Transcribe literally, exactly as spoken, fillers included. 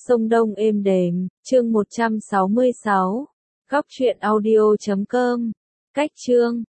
sông Đông êm đềm, chương một trăm sáu mươi sáu, góc truyện audio chấm com, cách chương.